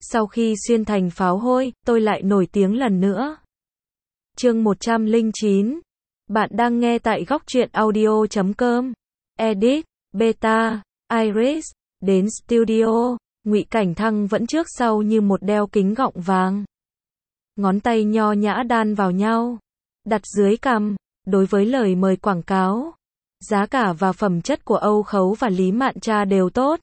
Sau khi xuyên thành pháo hôi, tôi lại nổi tiếng lần nữa. Chương 109. Bạn đang nghe tại góc truyện audio.com. Edit, Beta, Iris, đến studio, Ngụy Cảnh Thăng vẫn trước sau như một đeo kính gọng vàng. Ngón tay nho nhã đan vào nhau, đặt dưới cằm, đối với lời mời quảng cáo. Giá cả và phẩm chất của Âu Khấu và Lý Mạn Tra đều tốt.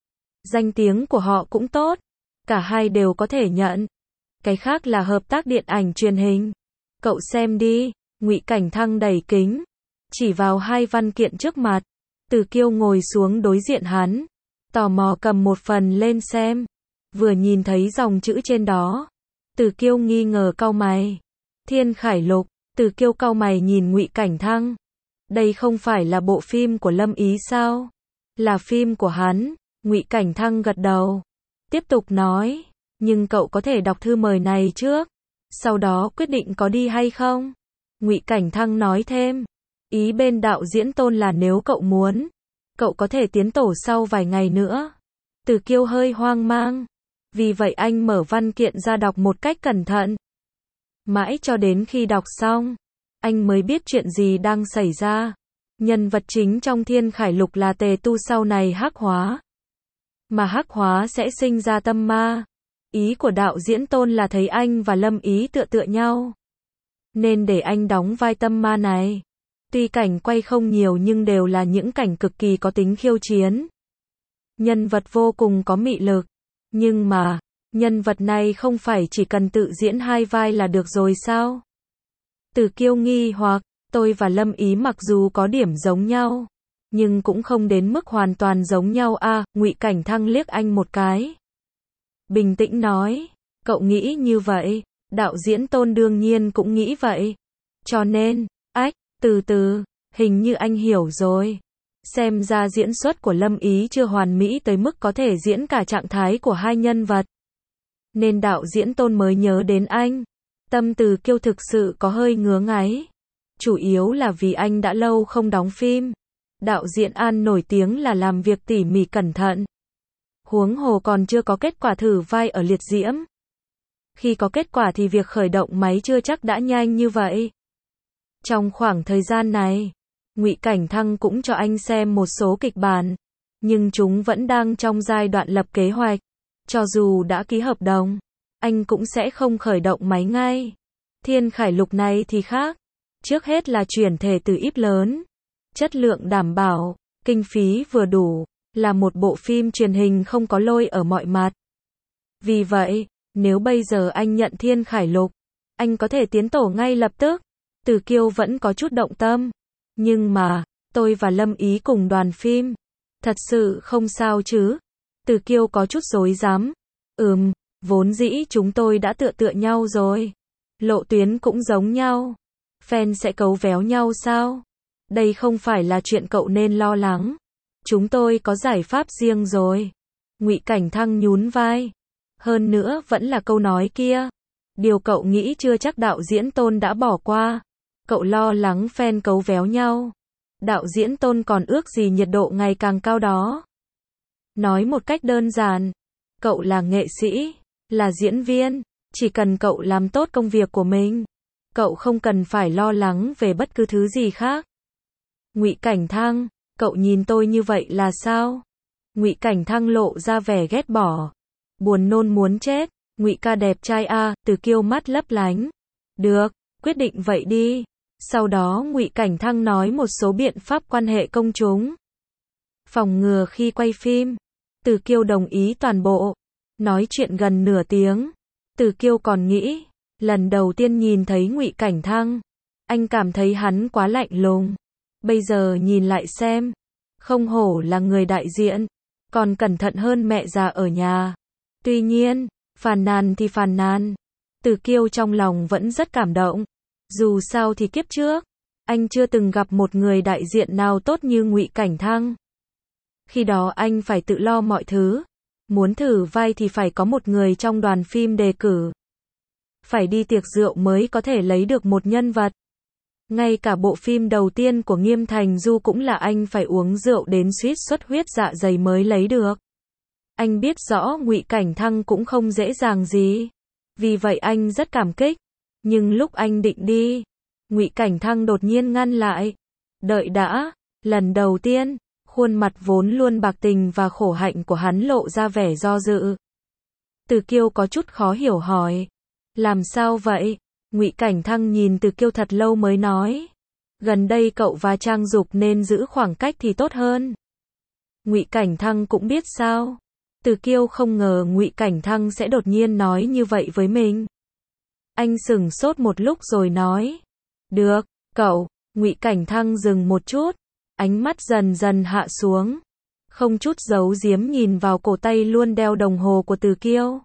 Danh tiếng của họ cũng tốt. Cả hai đều có thể nhận. Cái khác là hợp tác điện ảnh truyền hình. Cậu xem đi, Ngụy Cảnh Thăng đẩy kính, chỉ vào hai văn kiện trước mặt. Từ Kiêu ngồi xuống đối diện hắn, tò mò cầm một phần lên xem. Vừa nhìn thấy dòng chữ trên đó, Từ Kiêu nghi ngờ cau mày. Thiên Khải Lục. Từ Kiêu cau mày nhìn Ngụy Cảnh Thăng. Đây không phải là bộ phim của Lâm Ý sao? Là phim của hắn. Ngụy Cảnh Thăng gật đầu, tiếp tục nói, nhưng cậu có thể đọc thư mời này trước, sau đó quyết định có đi hay không. Ngụy Cảnh Thăng nói thêm, ý bên đạo diễn Tôn là nếu cậu muốn, cậu có thể tiến tổ sau vài ngày nữa. Từ Kiêu hơi hoang mang, vì vậy anh mở văn kiện ra đọc một cách cẩn thận. Mãi cho đến khi đọc xong, anh mới biết chuyện gì đang xảy ra. Nhân vật chính trong Thiên Khải Lục là Tề Tu sau này hắc hóa. Mà hắc hóa sẽ sinh ra tâm ma. Ý của đạo diễn Tôn là thấy anh và Lâm Ý tựa tựa nhau, nên để anh đóng vai tâm ma này. Tuy cảnh quay không nhiều nhưng đều là những cảnh cực kỳ có tính khiêu chiến. Nhân vật vô cùng có mị lực. Nhưng mà, nhân vật này không phải chỉ cần tự diễn hai vai là được rồi sao? Từ Kiêu nghi hoặc, tôi và Lâm Ý mặc dù có điểm giống nhau, nhưng cũng không đến mức hoàn toàn giống nhau à. Ngụy Cảnh Thăng liếc anh một cái, bình tĩnh nói, cậu nghĩ như vậy, đạo diễn Tôn đương nhiên cũng nghĩ vậy. Cho nên, từ từ, hình như anh hiểu rồi. Xem ra diễn xuất của Lâm Ý chưa hoàn mỹ tới mức có thể diễn cả trạng thái của hai nhân vật. Nên đạo diễn Tôn mới nhớ đến anh. Tâm Từ Kiêu thực sự có hơi ngứa ngáy. Chủ yếu là vì anh đã lâu không đóng phim. Đạo diễn An nổi tiếng là làm việc tỉ mỉ cẩn thận. Huống hồ còn chưa có kết quả thử vai ở Liệt Diễm. Khi có kết quả thì việc khởi động máy chưa chắc đã nhanh như vậy. Trong khoảng thời gian này, Ngụy Cảnh Thăng cũng cho anh xem một số kịch bản, nhưng chúng vẫn đang trong giai đoạn lập kế hoạch. Cho dù đã ký hợp đồng, anh cũng sẽ không khởi động máy ngay. Thiên Khải Lục này thì khác. Trước hết là chuyển thể từ íp lớn, chất lượng đảm bảo, kinh phí vừa đủ, là một bộ phim truyền hình không có lôi ở mọi mặt. Vì vậy, nếu bây giờ anh nhận Thiên Khải Lục, anh có thể tiến tổ ngay lập tức. Từ Kiêu vẫn có chút động tâm. Nhưng mà, tôi và Lâm Ý cùng đoàn phim. Thật sự không sao chứ? Từ Kiêu có chút rối rắm. Vốn dĩ chúng tôi đã tựa nhau rồi. Lộ tuyến cũng giống nhau. Fan sẽ cấu véo nhau sao? Đây không phải là chuyện cậu nên lo lắng. Chúng tôi có giải pháp riêng rồi. Ngụy Cảnh Thăng nhún vai. Hơn nữa vẫn là câu nói kia. Điều cậu nghĩ chưa chắc đạo diễn Tôn đã bỏ qua. Cậu lo lắng fan cấu véo nhau. Đạo diễn Tôn còn ước gì nhiệt độ ngày càng cao đó. Nói một cách đơn giản, cậu là nghệ sĩ, là diễn viên, chỉ cần cậu làm tốt công việc của mình, cậu không cần phải lo lắng về bất cứ thứ gì khác. Ngụy Cảnh Thăng, cậu nhìn tôi như vậy là sao? Ngụy Cảnh Thăng lộ ra vẻ ghét bỏ, buồn nôn muốn chết. Ngụy ca đẹp trai a. Từ Kiêu mắt lấp lánh. Được, quyết định vậy đi. Sau đó Ngụy Cảnh Thăng nói một số biện pháp quan hệ công chúng, phòng ngừa khi quay phim. Từ Kiêu đồng ý toàn bộ. Nói chuyện gần nửa tiếng. Từ Kiêu còn nghĩ, lần đầu tiên nhìn thấy Ngụy Cảnh Thăng, anh cảm thấy hắn quá lạnh lùng. Bây giờ nhìn lại xem, không hổ là người đại diện, còn cẩn thận hơn mẹ già ở nhà. Tuy nhiên, phàn nàn thì phàn nàn, Từ Kiêu trong lòng vẫn rất cảm động. Dù sao thì kiếp trước, anh chưa từng gặp một người đại diện nào tốt như Ngụy Cảnh Thăng. Khi đó anh phải tự lo mọi thứ. Muốn thử vai thì phải có một người trong đoàn phim đề cử. Phải đi tiệc rượu mới có thể lấy được một nhân vật. Ngay cả bộ phim đầu tiên của Nghiêm Thành Du cũng là anh phải uống rượu đến suýt xuất huyết dạ dày mới lấy được. Anh biết rõ Ngụy Cảnh Thăng cũng không dễ dàng gì. Vì vậy anh rất cảm kích. Nhưng lúc anh định đi, Ngụy Cảnh Thăng đột nhiên ngăn lại. Đợi đã, lần đầu tiên, khuôn mặt vốn luôn bạc tình và khổ hạnh của hắn lộ ra vẻ do dự. Từ Kiêu có chút khó hiểu hỏi. Làm sao vậy? Ngụy Cảnh Thăng nhìn Từ Kiêu thật lâu mới nói. Gần đây cậu và Trang Dục nên giữ khoảng cách thì tốt hơn. Ngụy Cảnh Thăng cũng biết sao. Từ Kiêu không ngờ Ngụy Cảnh Thăng sẽ đột nhiên nói như vậy với mình. Anh sững sốt một lúc rồi nói. Được, cậu. Ngụy Cảnh Thăng dừng một chút. Ánh mắt dần dần hạ xuống. Không chút giấu giếm nhìn vào cổ tay luôn đeo đồng hồ của Từ Kiêu.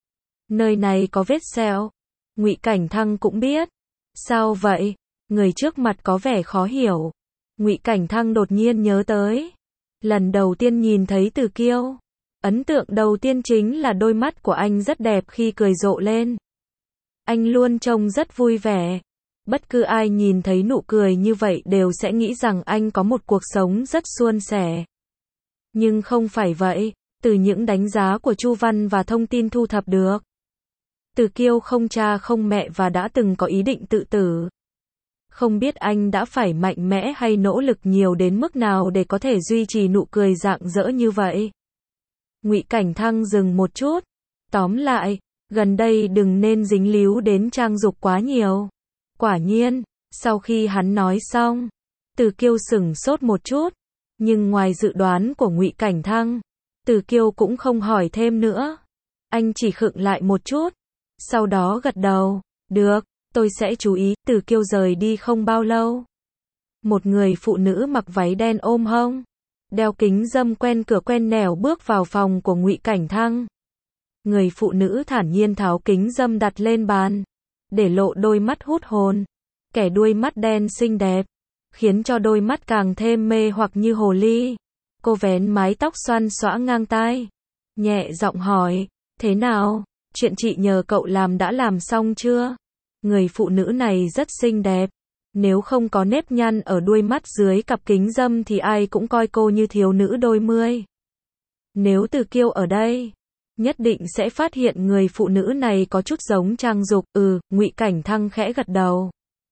Nơi này có vết sẹo. Ngụy Cảnh Thăng cũng biết. Sao vậy? Người trước mặt có vẻ khó hiểu. Ngụy Cảnh Thăng đột nhiên nhớ tới. Lần đầu tiên nhìn thấy Từ Kiêu. Ấn tượng đầu tiên chính là đôi mắt của anh rất đẹp khi cười rộ lên. Anh luôn trông rất vui vẻ. Bất cứ ai nhìn thấy nụ cười như vậy đều sẽ nghĩ rằng anh có một cuộc sống rất suôn sẻ. Nhưng không phải vậy, từ những đánh giá của Chu Văn và thông tin thu thập được. Từ Kiêu không cha không mẹ và đã từng có ý định tự tử. Không biết anh đã phải mạnh mẽ hay nỗ lực nhiều đến mức nào để có thể duy trì nụ cười rạng rỡ như vậy. Ngụy Cảnh Thăng dừng một chút. Tóm lại, gần đây đừng nên dính líu đến Trang Dục quá nhiều. Quả nhiên, sau khi hắn nói xong, Từ Kiêu sững sốt một chút. Nhưng ngoài dự đoán của Ngụy Cảnh Thăng, Từ Kiêu cũng không hỏi thêm nữa. Anh chỉ khựng lại một chút. Sau đó gật đầu. Được, tôi sẽ chú ý. Từ Kiêu rời đi không bao lâu. Một người phụ nữ mặc váy đen ôm hông, đeo kính râm quen cửa quen nẻo bước vào phòng của Ngụy Cảnh Thăng. Người phụ nữ thản nhiên tháo kính râm đặt lên bàn, để lộ đôi mắt hút hồn, kẻ đuôi mắt đen xinh đẹp, khiến cho đôi mắt càng thêm mê hoặc như hồ ly. Cô vén mái tóc xoăn xõa ngang tai, nhẹ giọng hỏi, thế nào, chuyện chị nhờ cậu làm đã làm xong chưa? Người phụ nữ này rất xinh đẹp, nếu không có nếp nhăn ở đuôi mắt dưới cặp kính râm thì ai cũng coi cô như thiếu nữ đôi mươi. Nếu Từ Kiêu ở đây, nhất định sẽ phát hiện người phụ nữ này có chút giống Trang Dục. Ngụy Cảnh Thăng khẽ gật đầu.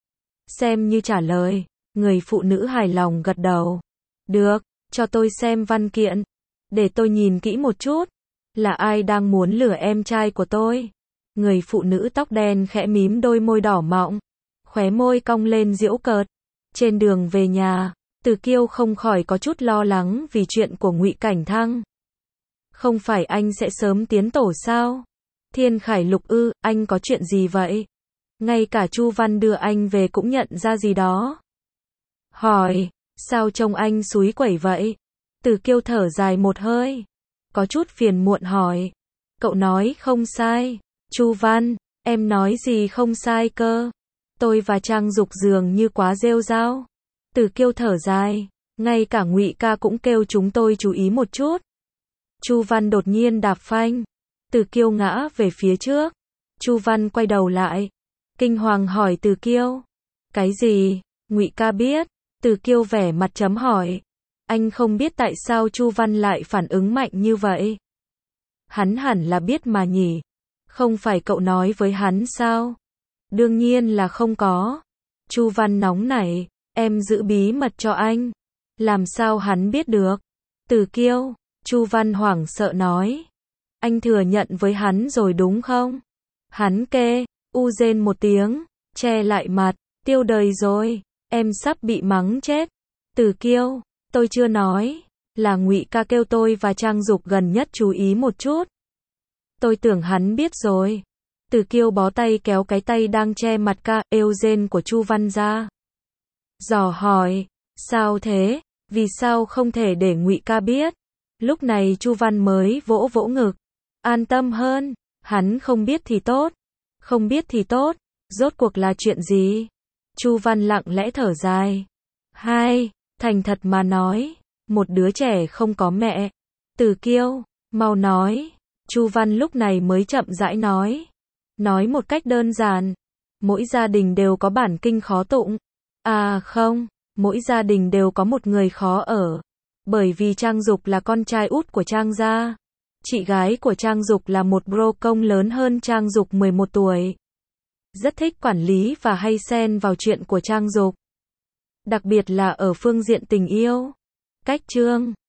Xem như trả lời, người phụ nữ hài lòng gật đầu. Được, cho tôi xem văn kiện, để tôi nhìn kỹ một chút. Là ai đang muốn lừa em trai của tôi? Người phụ nữ tóc đen khẽ mím đôi môi đỏ mọng, khóe môi cong lên giễu cợt. Trên đường về nhà, Từ Kiêu không khỏi có chút lo lắng vì chuyện của Ngụy Cảnh Thăng. Không phải anh sẽ sớm tiến tổ sao? Thiên Khải Lục anh có chuyện gì vậy? Ngay cả Chu Văn đưa anh về cũng nhận ra gì đó. Hỏi, sao trông anh xúi quẩy vậy? Từ Kiêu thở dài một hơi, có chút phiền muộn hỏi. Cậu nói không sai. Chu Văn, em nói gì không sai cơ? Tôi và Trang Dục dường như quá rêu rao. Từ Kiêu thở dài, ngay cả Ngụy ca cũng kêu chúng tôi chú ý một chút. Chu Văn đột nhiên đạp phanh. Từ Kiêu ngã về phía trước. Chu Văn quay đầu lại, kinh hoàng hỏi Từ Kiêu. Cái gì? Ngụy ca biết. Từ Kiêu vẻ mặt chấm hỏi. Anh không biết tại sao Chu Văn lại phản ứng mạnh như vậy. Hắn hẳn là biết mà nhỉ. Không phải cậu nói với hắn sao? Đương nhiên là không có. Chu Văn nóng nảy. Em giữ bí mật cho anh. Làm sao hắn biết được? Từ Kiêu. Chu Văn hoảng sợ nói. Anh thừa nhận với hắn rồi đúng không? Hắn kê, rên một tiếng, che lại mặt, tiêu đời rồi, em sắp bị mắng chết. Từ Kiêu, tôi chưa nói, là Ngụy ca kêu tôi và Trang Dục gần nhất chú ý một chút. Tôi tưởng hắn biết rồi. Từ Kiêu bó tay kéo cái tay đang che mặt rên của Chu Văn ra. Dò hỏi, sao thế? Vì sao không thể để Ngụy ca biết? Lúc này Chu Văn mới vỗ vỗ ngực, an tâm hơn, hắn không biết thì tốt. Không biết thì tốt, rốt cuộc là chuyện gì? Chu Văn lặng lẽ thở dài. Thành thật mà nói, một đứa trẻ không có mẹ. Từ Kiêu, mau nói. Chu Văn lúc này mới chậm rãi nói. Nói một cách đơn giản, mỗi gia đình đều có bản kinh khó tụng. À không, mỗi gia đình đều có một người khó ở. Bởi vì Trang Dục là con trai út của Trang gia. Chị gái của Trang Dục là một bro công lớn hơn Trang Dục 11 tuổi. Rất thích quản lý và hay xen vào chuyện của Trang Dục. Đặc biệt là ở phương diện tình yêu. Cách Chương